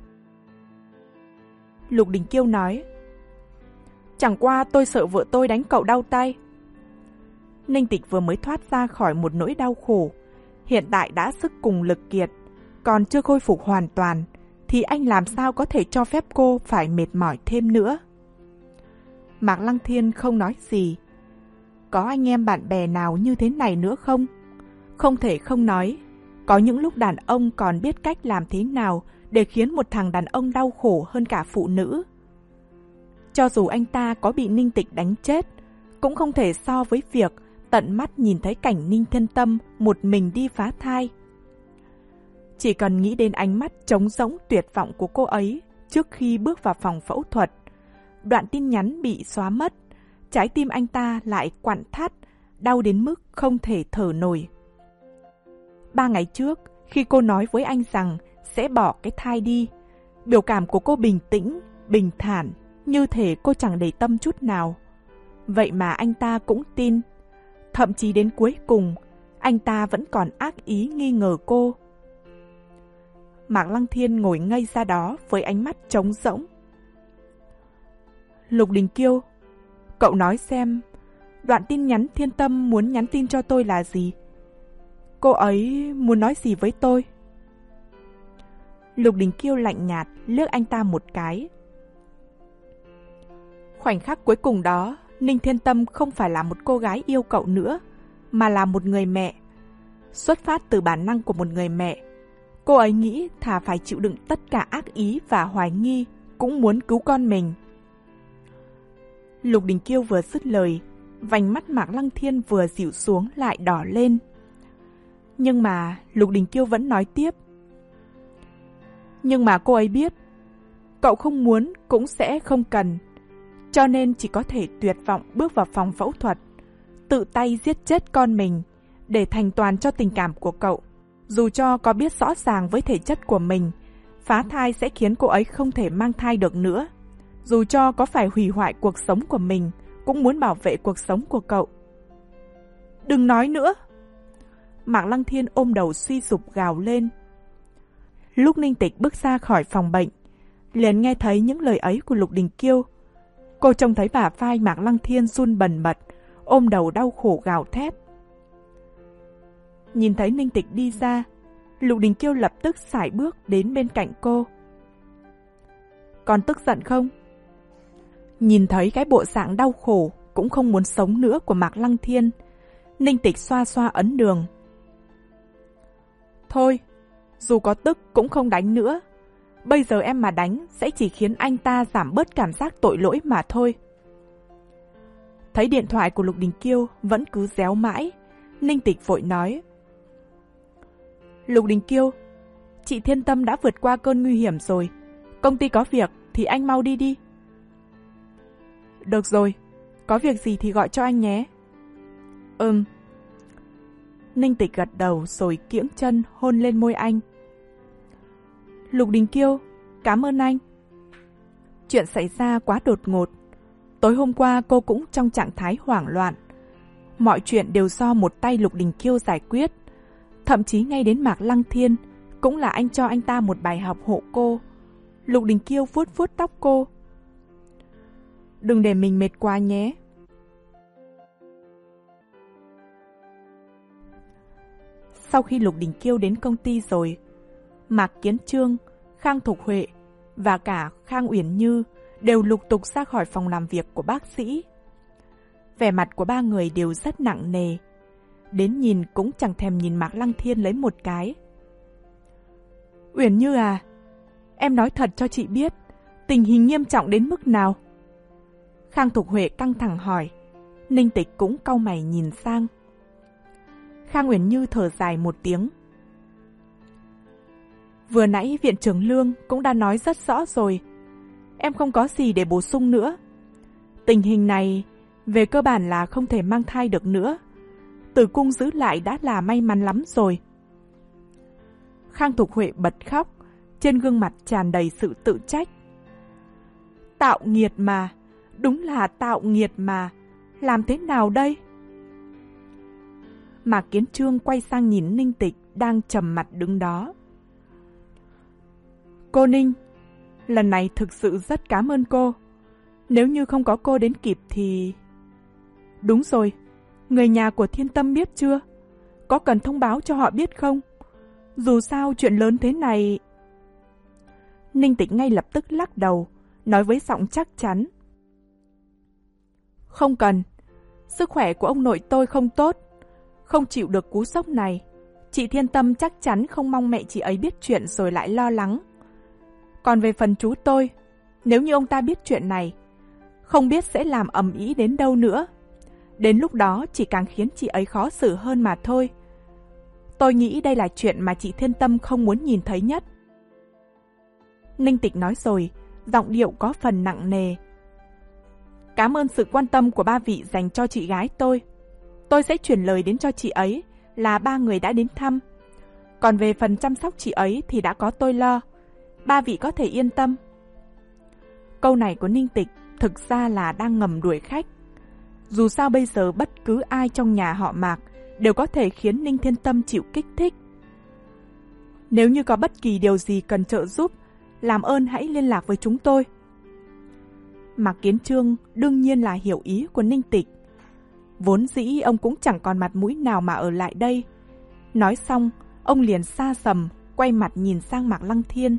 Lục Đình Kiêu nói, chẳng qua tôi sợ vợ tôi đánh cậu đau tay. Ninh Tịch vừa mới thoát ra khỏi một nỗi đau khổ, hiện tại đã sức cùng lực kiệt, còn chưa khôi phục hoàn toàn, thì anh làm sao có thể cho phép cô phải mệt mỏi thêm nữa. Mạc Lăng Thiên không nói gì. Có anh em bạn bè nào như thế này nữa không? Không thể không nói, có những lúc đàn ông còn biết cách làm thế nào để khiến một thằng đàn ông đau khổ hơn cả phụ nữ. Cho dù anh ta có bị Ninh Tịch đánh chết, cũng không thể so với việc tận mắt nhìn thấy cảnh Ninh Thiên Tâm một mình đi phá thai. Chỉ cần nghĩ đến ánh mắt trống rỗng tuyệt vọng của cô ấy trước khi bước vào phòng phẫu thuật, đoạn tin nhắn bị xóa mất, trái tim anh ta lại quặn thắt, đau đến mức không thể thở nổi. Ba ngày trước, khi cô nói với anh rằng sẽ bỏ cái thai đi, biểu cảm của cô bình tĩnh, bình thản, như thể cô chẳng để tâm chút nào. Vậy mà anh ta cũng tin. Thậm chí đến cuối cùng, anh ta vẫn còn ác ý nghi ngờ cô. Mạc Lăng Thiên ngồi ngây ra đó với ánh mắt trống rỗng. Lục Đình Kiêu, cậu nói xem, đoạn tin nhắn Thiên Tâm muốn nhắn tin cho tôi là gì? Cô ấy muốn nói gì với tôi? Lục Đình Kiêu lạnh nhạt liếc anh ta một cái. Khoảnh khắc cuối cùng đó, Ninh Thiên Tâm không phải là một cô gái yêu cậu nữa, mà là một người mẹ. Xuất phát từ bản năng của một người mẹ, cô ấy nghĩ thà phải chịu đựng tất cả ác ý và hoài nghi, cũng muốn cứu con mình. Lục Đình Kiêu vừa dứt lời, vành mắt Mạc Lăng Thiên vừa dịu xuống lại đỏ lên. Nhưng mà Lục Đình Kiêu vẫn nói tiếp. Nhưng mà cô ấy biết, cậu không muốn cũng sẽ không cần, cho nên chỉ có thể tuyệt vọng bước vào phòng phẫu thuật, tự tay giết chết con mình, để thành toàn cho tình cảm của cậu. Dù cho có biết rõ ràng với thể chất của mình, phá thai sẽ khiến cô ấy không thể mang thai được nữa. Dù cho có phải hủy hoại cuộc sống của mình, cũng muốn bảo vệ cuộc sống của cậu. Đừng nói nữa! Mạc Lăng Thiên ôm đầu suy sụp gào lên. Lúc Ninh Tịch bước ra khỏi phòng bệnh, liền nghe thấy những lời ấy của Lục Đình Kiêu. Cô trông thấy bả vai Mạc Lăng Thiên run bần bật, ôm đầu đau khổ gào thét. Nhìn thấy Ninh Tịch đi ra, Lục Đình Kiêu lập tức sải bước đến bên cạnh cô. Còn tức giận không? Nhìn thấy cái bộ dạng đau khổ, cũng không muốn sống nữa của Mạc Lăng Thiên, Ninh Tịch xoa xoa ấn đường. Thôi, dù có tức cũng không đánh nữa. Bây giờ em mà đánh sẽ chỉ khiến anh ta giảm bớt cảm giác tội lỗi mà thôi. Thấy điện thoại của Lục Đình Kiêu vẫn cứ réo mãi, Ninh Tịch vội nói. Lục Đình Kiêu, chị Thiên Tâm đã vượt qua cơn nguy hiểm rồi. Công ty có việc thì anh mau đi đi. Được rồi, có việc gì thì gọi cho anh nhé. Ừm. Ninh Tịch gật đầu rồi kiễng chân hôn lên môi anh. Lục Đình Kiêu, cảm ơn anh. Chuyện xảy ra quá đột ngột. Tối hôm qua cô cũng trong trạng thái hoảng loạn. Mọi chuyện đều do một tay Lục Đình Kiêu giải quyết. Thậm chí ngay đến Mạc Lăng Thiên cũng là anh cho anh ta một bài học hộ cô. Lục Đình Kiêu vuốt vuốt tóc cô. Đừng để mình mệt quá nhé. Sau khi Lục Đình Kiêu đến công ty rồi, Mạc Kiến Trương, Khang Thục Huệ và cả Khang Uyển Như đều lục tục ra khỏi phòng làm việc của bác sĩ. Vẻ mặt của ba người đều rất nặng nề. Đến nhìn cũng chẳng thèm nhìn Mạc Lăng Thiên lấy một cái. Uyển Như à, em nói thật cho chị biết, tình hình nghiêm trọng đến mức nào? Khang Thục Huệ căng thẳng hỏi. Ninh Tịch cũng cau mày nhìn sang. Khang Uyển Như thở dài một tiếng. Vừa nãy Viện trưởng Lương cũng đã nói rất rõ rồi. Em không có gì để bổ sung nữa. Tình hình này về cơ bản là không thể mang thai được nữa. Tử cung giữ lại đã là may mắn lắm rồi. Khang Thục Huệ bật khóc, trên gương mặt tràn đầy sự tự trách. Tạo nghiệt mà, đúng là tạo nghiệt mà, làm thế nào đây? Mạc Kiến Trương quay sang nhìn Ninh Tịch đang trầm mặt đứng đó. Cô Ninh, lần này thực sự rất cảm ơn cô. Nếu như không có cô đến kịp thì... Đúng rồi, người nhà của Thiên Tâm biết chưa? Có cần thông báo cho họ biết không? Dù sao chuyện lớn thế này... Ninh Tịch ngay lập tức lắc đầu, nói với giọng chắc chắn. Không cần, sức khỏe của ông nội tôi không tốt, không chịu được cú sốc này. Chị Thiên Tâm chắc chắn không mong mẹ chị ấy biết chuyện rồi lại lo lắng. Còn về phần chú tôi, nếu như ông ta biết chuyện này, không biết sẽ làm ầm ĩ đến đâu nữa. Đến lúc đó chỉ càng khiến chị ấy khó xử hơn mà thôi. Tôi nghĩ đây là chuyện mà chị Thiên Tâm không muốn nhìn thấy nhất. Ninh Tịch nói rồi, giọng điệu có phần nặng nề. Cảm ơn sự quan tâm của ba vị dành cho chị gái tôi. Tôi sẽ chuyển lời đến cho chị ấy là ba người đã đến thăm. Còn về phần chăm sóc chị ấy thì đã có tôi lo. Ba vị có thể yên tâm. Câu này của Ninh Tịch thực ra là đang ngầm đuổi khách. Dù sao bây giờ bất cứ ai trong nhà họ Mạc đều có thể khiến Ninh Thiên Tâm chịu kích thích. Nếu như có bất kỳ điều gì cần trợ giúp, làm ơn hãy liên lạc với chúng tôi. Mạc Kiến Trương đương nhiên là hiểu ý của Ninh Tịch. Vốn dĩ ông cũng chẳng còn mặt mũi nào mà ở lại đây. Nói xong, ông liền xa sầm, quay mặt nhìn sang Mạc Lăng Thiên.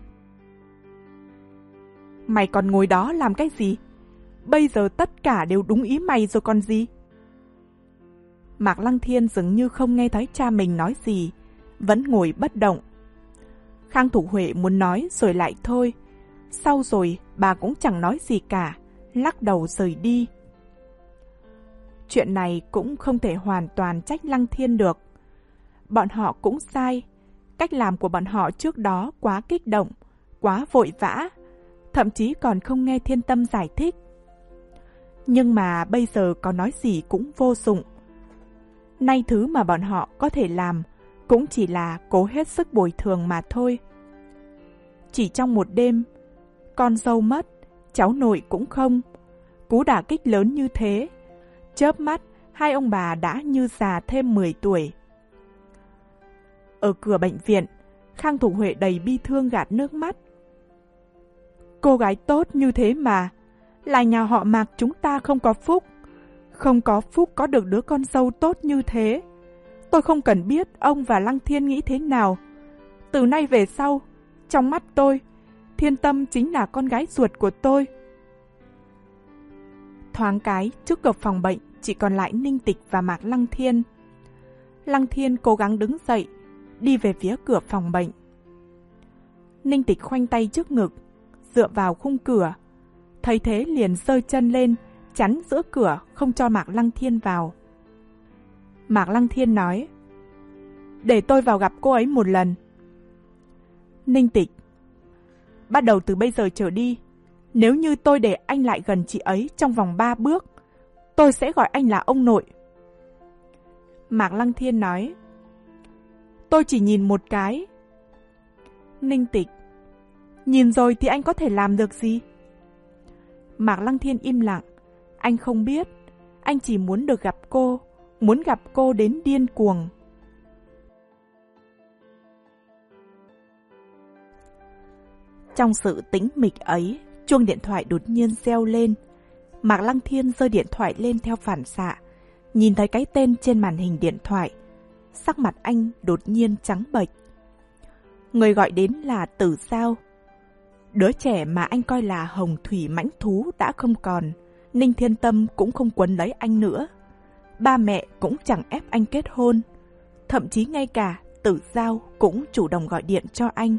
Mày còn ngồi đó làm cái gì? Bây giờ tất cả đều đúng ý mày rồi còn gì? Mạc Lăng Thiên dường như không nghe thấy cha mình nói gì, vẫn ngồi bất động. Khang Thục Huệ muốn nói rồi lại thôi. Sau rồi bà cũng chẳng nói gì cả, lắc đầu rời đi. Chuyện này cũng không thể hoàn toàn trách Lăng Thiên được. Bọn họ cũng sai. Cách làm của bọn họ trước đó quá kích động, quá vội vã, thậm chí còn không nghe Thiên Tâm giải thích. Nhưng mà bây giờ có nói gì cũng vô dụng. Nay thứ mà bọn họ có thể làm cũng chỉ là cố hết sức bồi thường mà thôi. Chỉ trong một đêm, con dâu mất, cháu nội cũng không. Cú đả kích lớn như thế, chớp mắt hai ông bà đã như già thêm mười tuổi. Ở cửa bệnh viện, Khang Thục Huệ đầy bi thương gạt nước mắt. Cô gái tốt như thế mà, là nhà họ Mạc chúng ta không có phúc. Không có phúc có được đứa con dâu tốt như thế. Tôi không cần biết ông và Lăng Thiên nghĩ thế nào. Từ nay về sau, trong mắt tôi, Thiên Tâm chính là con gái ruột của tôi. Thoáng cái, trước cửa phòng bệnh chỉ còn lại Ninh Tịch và Mạc Lăng Thiên. Lăng Thiên cố gắng đứng dậy, đi về phía cửa phòng bệnh. Ninh Tịch khoanh tay trước ngực, dựa vào khung cửa. Thấy thế liền giơ chân lên, chắn giữa cửa không cho Mạc Lăng Thiên vào. Mạc Lăng Thiên nói, để tôi vào gặp cô ấy một lần. Ninh Tịch, bắt đầu từ bây giờ trở đi, nếu như tôi để anh lại gần chị ấy trong vòng ba bước, tôi sẽ gọi anh là ông nội. Mạc Lăng Thiên nói, Tôi chỉ nhìn một cái. Ninh Tịch: nhìn rồi thì anh có thể làm được gì? Mạc Lăng Thiên im lặng. Anh không biết. Anh chỉ muốn được gặp cô. Muốn gặp cô đến điên cuồng. Trong sự tĩnh mịch ấy, chuông điện thoại đột nhiên reo lên. Mạc Lăng Thiên giơ điện thoại lên theo phản xạ. Nhìn thấy cái tên trên màn hình điện thoại. Sắc mặt anh đột nhiên trắng bệch. Người gọi đến là Tử Giao. Đứa trẻ mà anh coi là hồng thủy mãnh thú đã không còn. Ninh Thiên Tâm cũng không quấn lấy anh nữa. Ba mẹ cũng chẳng ép anh kết hôn. Thậm chí ngay cả Tử Giao cũng chủ động gọi điện cho anh.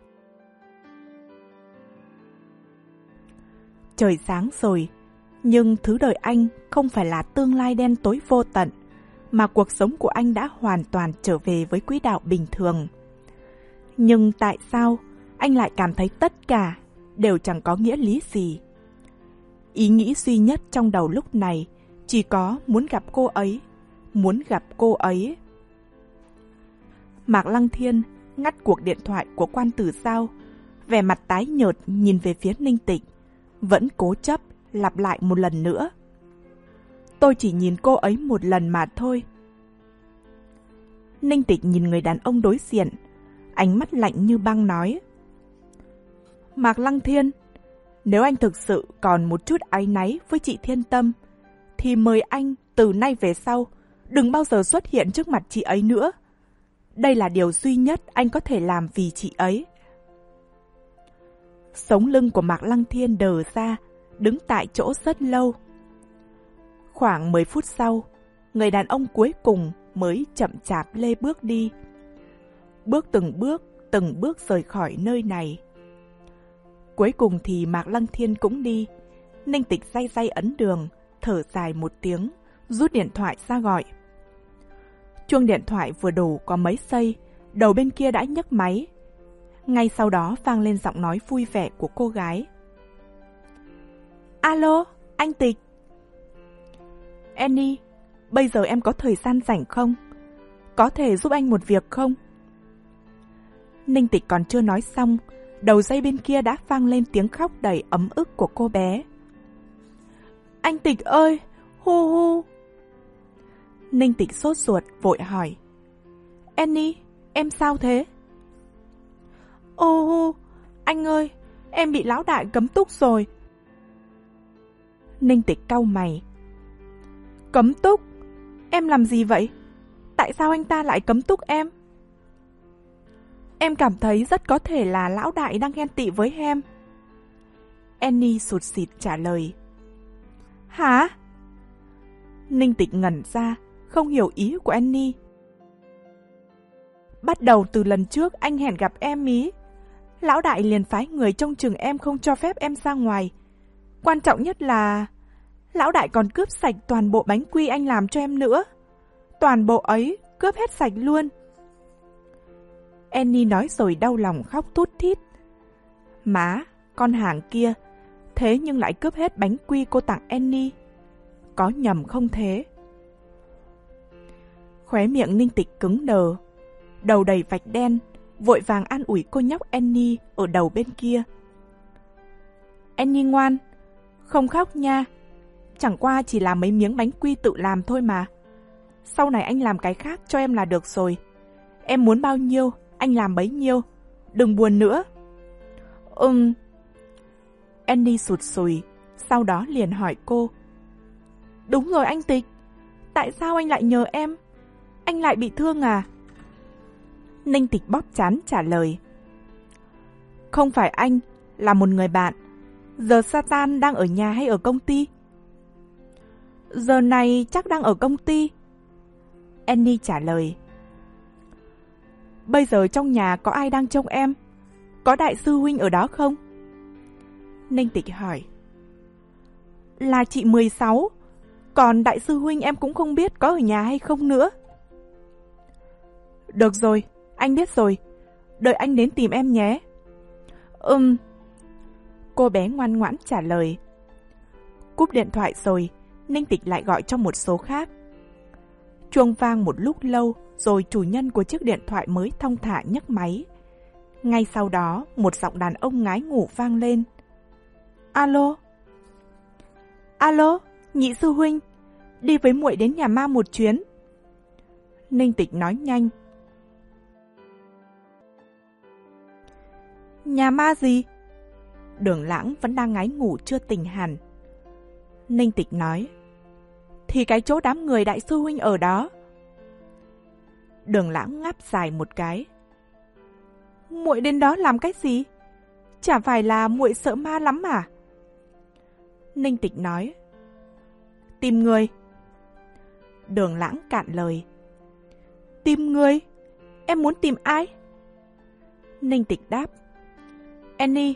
Trời sáng rồi, nhưng thứ đợi anh không phải là tương lai đen tối vô tận, mà cuộc sống của anh đã hoàn toàn trở về với quỹ đạo bình thường. Nhưng tại sao anh lại cảm thấy tất cả đều chẳng có nghĩa lý gì? Ý nghĩ duy nhất trong đầu lúc này chỉ có muốn gặp cô ấy, muốn gặp cô ấy. Mạc Lăng Thiên ngắt cuộc điện thoại của Quan Tử Giao, vẻ mặt tái nhợt nhìn về phía Ninh Tịch, vẫn cố chấp lặp lại một lần nữa. Tôi chỉ nhìn cô ấy một lần mà thôi. Ninh Tịch nhìn người đàn ông đối diện, ánh mắt lạnh như băng nói: Mạc Lăng Thiên, nếu anh thực sự còn một chút áy náy với chị Thiên Tâm, thì mời anh từ nay về sau đừng bao giờ xuất hiện trước mặt chị ấy nữa. Đây là điều duy nhất anh có thể làm vì chị ấy. Sống lưng của Mạc Lăng Thiên đờ ra, đứng tại chỗ rất lâu. Khoảng mười phút sau, người đàn ông cuối cùng mới chậm chạp lê bước đi. Bước từng bước, từng bước rời khỏi nơi này. Cuối cùng thì Mạc Lăng Thiên cũng đi. Ninh Tịch day day ấn đường, thở dài một tiếng, rút điện thoại ra gọi. Chuông điện thoại vừa đổ có mấy giây, đầu bên kia đã nhấc máy. Ngay sau đó vang lên giọng nói vui vẻ của cô gái. Alo, anh Tịch. Annie, bây giờ em có thời gian rảnh không? Có thể giúp anh một việc không? Ninh Tịch còn chưa nói xong, đầu dây bên kia đã vang lên tiếng khóc đầy ấm ức của cô bé. Anh Tịch ơi, hu hu. Ninh Tịch sốt ruột vội hỏi. Annie, em sao thế? Ô hu, anh ơi, em bị lão đại cấm túc rồi. Ninh Tịch cau mày. Cấm túc? Em làm gì vậy? Tại sao anh ta lại cấm túc em? Em cảm thấy rất có thể là lão đại đang ghen tị với em. Annie sụt sịt trả lời. Hả? Ninh Tịch ngẩn ra, không hiểu ý của Annie. Bắt đầu từ lần trước anh hẹn gặp em ý, lão đại liền phái người trông chừng em, không cho phép em ra ngoài. Quan trọng nhất là lão đại còn cướp sạch toàn bộ bánh quy anh làm cho em nữa. Toàn bộ ấy cướp hết sạch luôn. Annie nói rồi đau lòng khóc thút thít. Má, con hàng kia, thế nhưng lại cướp hết bánh quy cô tặng Annie. Có nhầm không thế? Khóe miệng Ninh Tịch cứng đờ, đầu đầy vạch đen, vội vàng an ủi cô nhóc Annie ở đầu bên kia. Annie ngoan, không khóc nha. Chẳng qua chỉ là mấy miếng bánh quy tự làm thôi mà. Sau này anh làm cái khác cho em là được rồi. Em muốn bao nhiêu, anh làm bấy nhiêu. Đừng buồn nữa. Ừm. Annie sụt sùi, sau đó liền hỏi cô. Đúng rồi anh Tịch, tại sao anh lại nhờ em? Anh lại bị thương à? Ninh Tịch bóp trán trả lời. Không phải anh, là một người bạn. Giờ Satan đang ở nhà hay ở công ty? Giờ này chắc đang ở công ty. Annie trả lời. Bây giờ trong nhà có ai đang trông em? Có đại sư huynh ở đó không? Ninh Tịch hỏi. Là chị mười sáu, còn đại sư huynh em cũng không biết có ở nhà hay không nữa. Được rồi, anh biết rồi. Đợi anh đến tìm em nhé. Ừm. Cô bé ngoan ngoãn trả lời. Cúp điện thoại rồi, Ninh Tịch lại gọi cho một số khác. Chuông vang một lúc lâu, rồi chủ nhân của chiếc điện thoại mới thong thả nhấc máy. Ngay sau đó, một giọng đàn ông ngái ngủ vang lên. Alo? Alo, nhị sư huynh, đi với muội đến nhà ma một chuyến. Ninh Tịch nói nhanh. Nhà ma gì? Đường Lãng vẫn đang ngái ngủ chưa tỉnh hẳn. Ninh Tịch nói. Thì cái chỗ đám người đại sư huynh ở đó. Đường Lãng ngáp dài một cái. Muội đến đó làm cái gì? Chả phải là muội sợ ma lắm à? Ninh Tịch nói. Tìm người. Đường Lãng cạn lời. Tìm người? Em muốn tìm ai? Ninh Tịch đáp. Annie.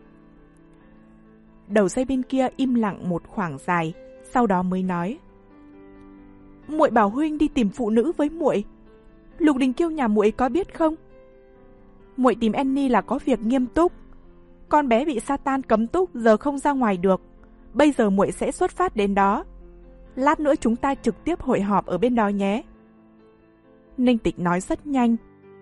Đầu dây bên kia im lặng một khoảng dài, sau đó mới nói. Muội bảo huynh đi tìm phụ nữ với muội. Lục Đình Kiêu nhà muội có biết không? Muội tìm Annie là có việc nghiêm túc. Con bé bị Satan cấm túc, giờ không ra ngoài được. Bây giờ muội sẽ xuất phát đến đó. Lát nữa chúng ta trực tiếp hội họp ở bên đó nhé. Ninh Tịch nói rất nhanh.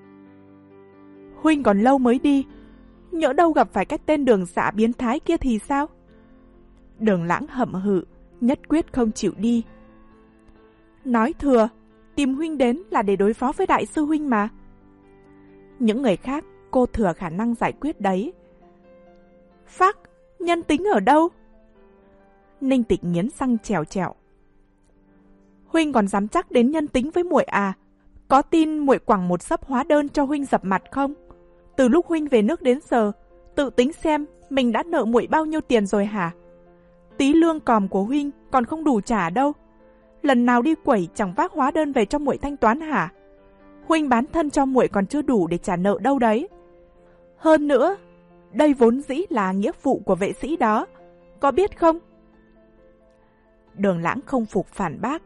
Huynh còn lâu mới đi. Nhỡ đâu gặp phải cái tên Đường Dạ biến thái kia thì sao? Đường Lãng hậm hự, nhất quyết không chịu đi. Nói thừa, tìm huynh đến là để đối phó với đại sư huynh mà. Những người khác cô thừa khả năng giải quyết đấy. Phắc, nhân tính ở đâu? Ninh Tịch nghiến răng trèo trèo. Huynh còn dám chắc đến nhân tính với muội à? Có tin muội quẳng một xấp hóa đơn cho huynh dập mặt không? Từ lúc huynh về nước đến giờ, tự tính xem mình đã nợ muội bao nhiêu tiền rồi hả? Tí lương còm của huynh còn không đủ trả đâu. Lần nào đi quẩy chẳng vác hóa đơn về cho muội thanh toán hả? Huynh bán thân cho muội còn chưa đủ để trả nợ đâu đấy. Hơn nữa, đây vốn dĩ là nghĩa vụ của vệ sĩ đó, có biết không? Đường Lãng không phục phản bác.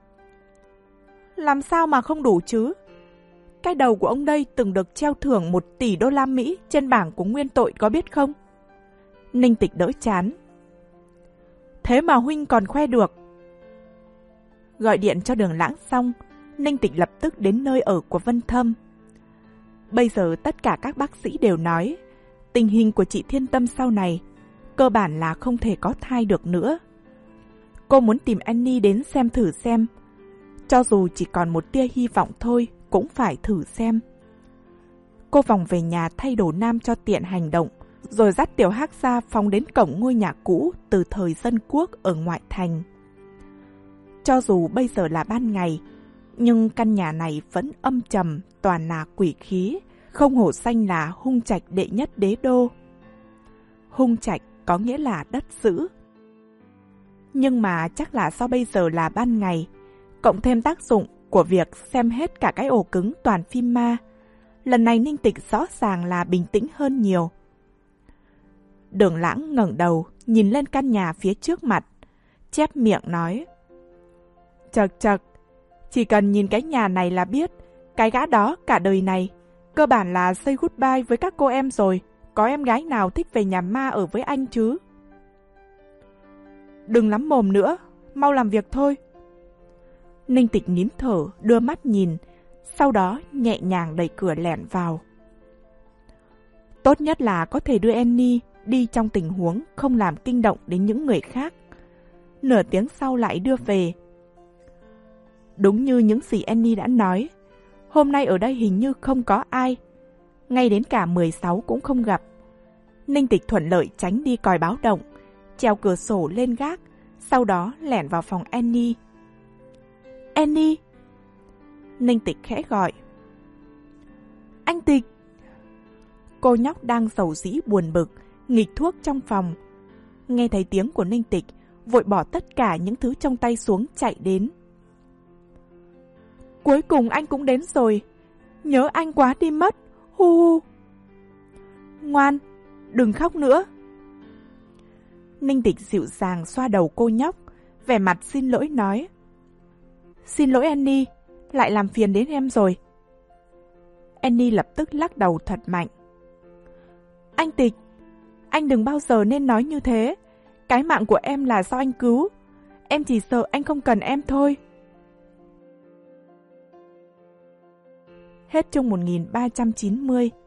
Làm sao mà không đủ chứ? Cái đầu của ông đây từng được treo thưởng một tỷ đô la Mỹ trên bảng của nguyên tội, có biết không? Ninh Tịch đỡ chán. Thế mà huynh còn khoe được. Gọi điện cho Đường Lãng xong, Ninh Tịch lập tức đến nơi ở của Vân Thâm. Bây giờ tất cả các bác sĩ đều nói tình hình của chị Thiên Tâm sau này cơ bản là không thể có thai được nữa. Cô muốn tìm Annie đến xem thử xem. Cho dù chỉ còn một tia hy vọng thôi, cũng phải thử xem. Cô vòng về nhà thay đồ nam cho tiện hành động, rồi dắt Tiểu Hắc ra phóng đến cổng ngôi nhà cũ từ thời dân quốc ở ngoại thành. Cho dù bây giờ là ban ngày, nhưng căn nhà này vẫn âm trầm, toàn là quỷ khí, không hổ danh là hung trạch đệ nhất đế đô. Hung trạch có nghĩa là đất dữ. Nhưng mà chắc là do bây giờ là ban ngày, cộng thêm tác dụng của việc xem hết cả cái ổ cứng toàn phim ma, lần này Ninh Tịch rõ ràng là bình tĩnh hơn nhiều. Đường Lãng ngẩng đầu, nhìn lên căn nhà phía trước mặt, chép miệng nói. Chật chật, chỉ cần nhìn cái nhà này là biết, cái gã đó cả đời này, cơ bản là say goodbye với các cô em rồi, có em gái nào thích về nhà ma ở với anh chứ? Đừng lắm mồm nữa, mau làm việc thôi. Ninh Tịch nín thở, đưa mắt nhìn, sau đó nhẹ nhàng đẩy cửa lẻn vào. Tốt nhất là có thể đưa Annie đi trong tình huống không làm kinh động đến những người khác. Nửa tiếng sau lại đưa về. Đúng như những gì Annie đã nói, hôm nay ở đây hình như không có ai, ngay đến cả mười sáu cũng không gặp. Ninh Tịch thuận lợi tránh đi còi báo động, treo cửa sổ lên gác, sau đó lẻn vào phòng Annie. Annie! Ninh Tịch khẽ gọi. Anh Tịch! Cô nhóc đang rầu rĩ buồn bực, nghịch thuốc trong phòng. Nghe thấy tiếng của Ninh Tịch, vội bỏ tất cả những thứ trong tay xuống chạy đến. Cuối cùng anh cũng đến rồi. Nhớ anh quá đi mất. Hu hu. Ngoan, đừng khóc nữa. Ninh Tịch dịu dàng xoa đầu cô nhóc, vẻ mặt xin lỗi nói. Xin lỗi Annie, lại làm phiền đến em rồi. Annie lập tức lắc đầu thật mạnh. Anh Tịch, anh đừng bao giờ nên nói như thế. Cái mạng của em là do anh cứu. Em chỉ sợ anh không cần em thôi. Hết chương một nghìn ba trăm chín mươi.